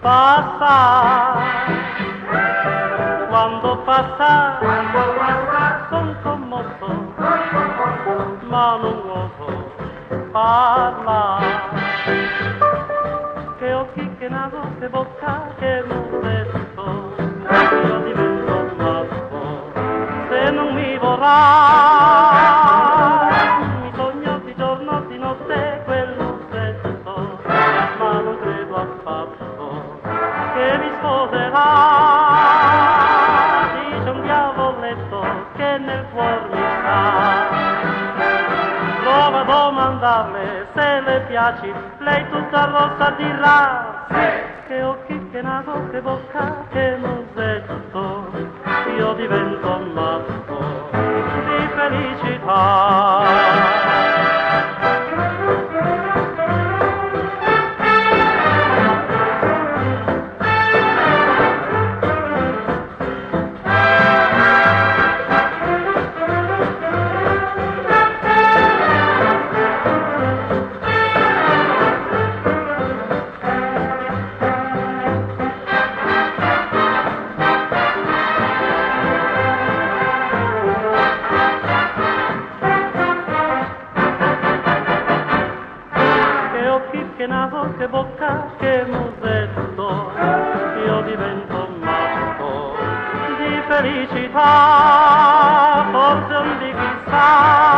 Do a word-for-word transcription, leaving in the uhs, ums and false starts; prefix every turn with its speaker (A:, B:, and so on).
A: passa, quando passa, son commosso, ma non oso parlare. Che occhi, che naso, che bocca, che musetto, io divento matto se non mi vorrà. Mi sogno di giorno, di notte quel musetto, ma non credo affatto che mi sposerà. Dice un diavoletto che nel cuore mi sta, prova a domandarle se le piaci, lei tutta rossa dirà sì. Che occhi, che naso, che bocca, che musetto, io divento matto di felicità. Che naso, che bocca, che musetto, io divento matto di felicità, forse un di chissà.